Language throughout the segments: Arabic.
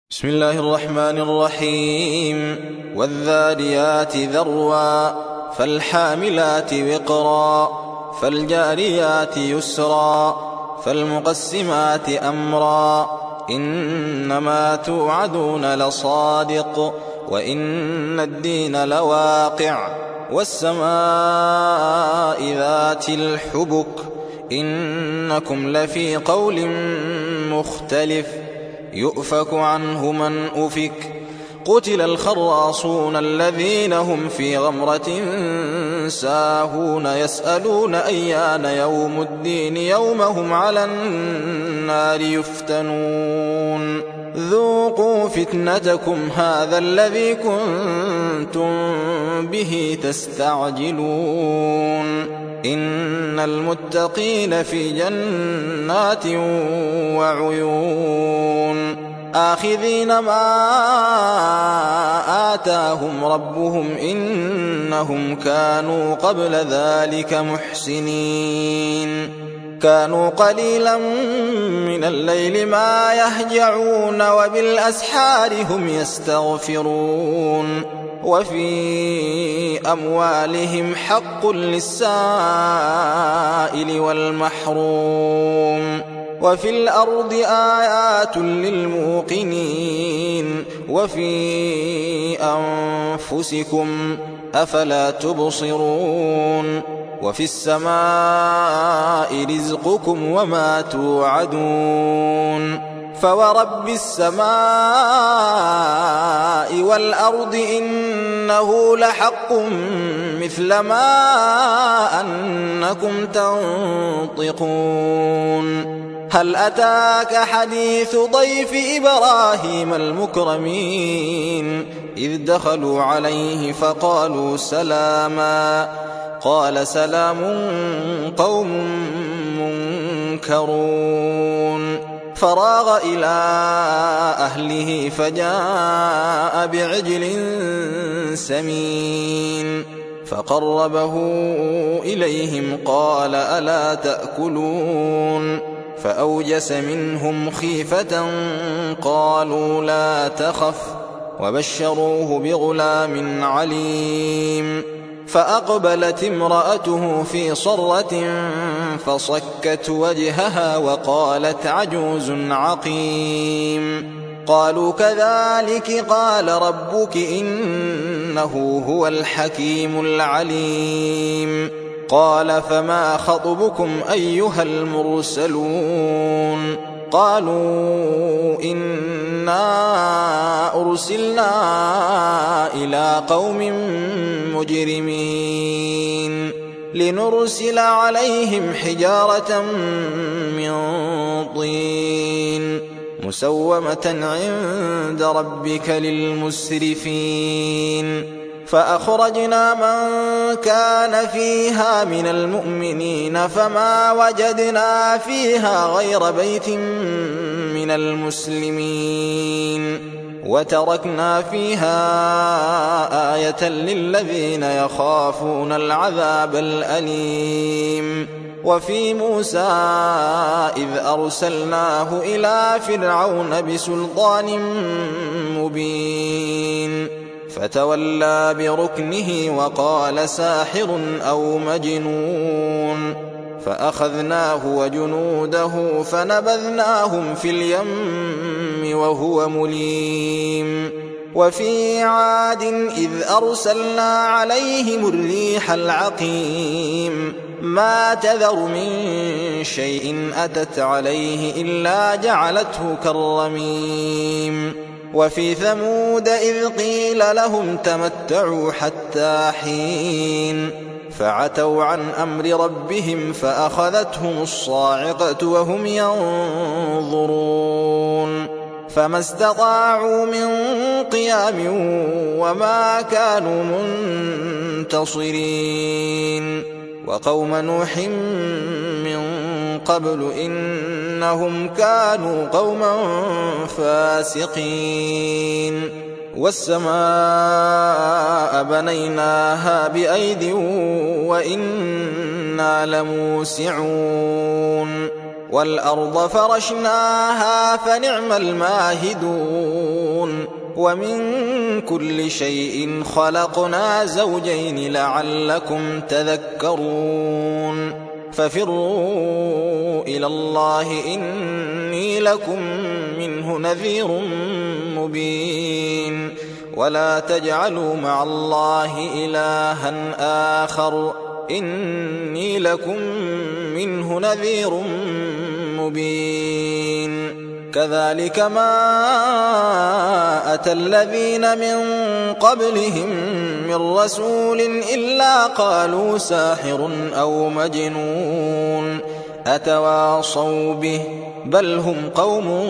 بسم الله الرحمن الرحيم. والذاريات ذروا فالحاملات وقرا فالجاريات يسرا فالمقسمات أمرا إنما توعدون لصادق وإن الدين لواقع والسماء ذات الحبك إنكم لفي قول مختلف يؤفك عنه من أفك قتل الخراصون الذين هم في غمرة ساهون يسألون أيان يوم الدين يوم هم على النار يفتنون ذوقوا فتنتكم هذا الذي كنتم به تستعجلون إن المتقين في جنات وعيون آخذين ما آتاهم ربهم إنهم كانوا قبل ذلك محسنين كانوا قليلا من الليل ما يهجعون وبالأسحار هم يستغفرون وفي أموالهم حق للسائل والمحروم وفي الأرض آيات للموقنين وفي أنفسكم أفلا تبصرون وفي السماء رزقكم وما توعدون فورب السماء والأرض إنه لحق مثل ما أنكم تنطقون هل أتاك حديث ضيف إبراهيم المكرمين إذ دخلوا عليه فقالوا سلاما قال سلام قوم منكرون فراغ إلى أهله فجاء بعجل سمين فقربه إليهم قال ألا تأكلون فأوجس منهم خيفة قالوا لا تخف وبشروه بغلام عليم فأقبلت امرأته في صرة فصكت وجهها وقالت عجوز عقيم قالوا كذلك قال ربك إنه هو الحكيم العليم قال فما خطبكم أيها المرسلون قالوا إنا أرسلنا إلى قوم مجرمين لنرسل عليهم حجارة من طين مسومة عند ربك للمسرفين فأخرجنا من كان فيها من المؤمنين فما وجدنا فيها غير بيت من المسلمين وتركنا فيها آية للذين يخافون العذاب الأليم وفي موسى إذ أرسلناه إلى فرعون بسلطان مبين فتولى بركنه وقال ساحر أو مجنون فأخذناه وجنوده فنبذناهم في اليم وهو مليم وفي عاد إذ أرسلنا عليهم الريح العقيم ما تذر من شيء أتت عليه إلا جعلته كالرميم وفي ثمود إذ قيل لهم تمتعوا حتى حين فعتوا عن أمر ربهم فأخذتهم الصاعقة وهم ينظرون فما استطاعوا من قيام وما كانوا منتصرين وقوم نوح من قبل إنهم كانوا قوما فاسقين والسماء بنيناها بأيد وإنا لموسعون والأرض فرشناها فنعم الماهدون ومن كل شيء خلقنا زوجين لعلكم تذكرون ففروا إلى الله إني لكم منه نذير مبين ولا تجعلوا مع الله إلها آخر إني لكم منه نذير مبين كذلك ما أتى الذين من قبلهم من رسول إلا قالوا ساحر أو مجنون أتواصوا به بل هم قوم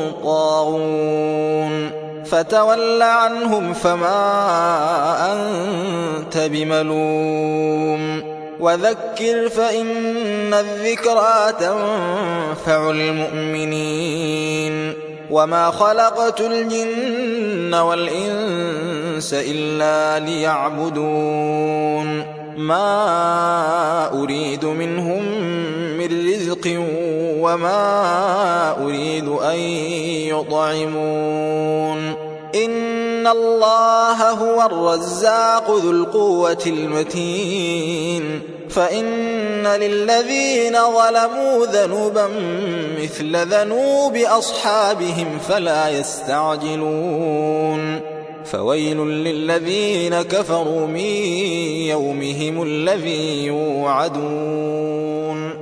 طاغون فتول عنهم فما أنت بملوم وذكر فإن الذكرى تنفع المؤمنين وما خلقت الجن والإنس إلا ليعبدون ما أريد منهم من رزق وما أريد أن يطعمون إن الله هو الرزاق ذو القوة المتين فإن للذين ظلموا ذنوبا مثل ذنوب أصحابهم فلا يستعجلون فويل للذين كفروا من يومهم الذي يوعدون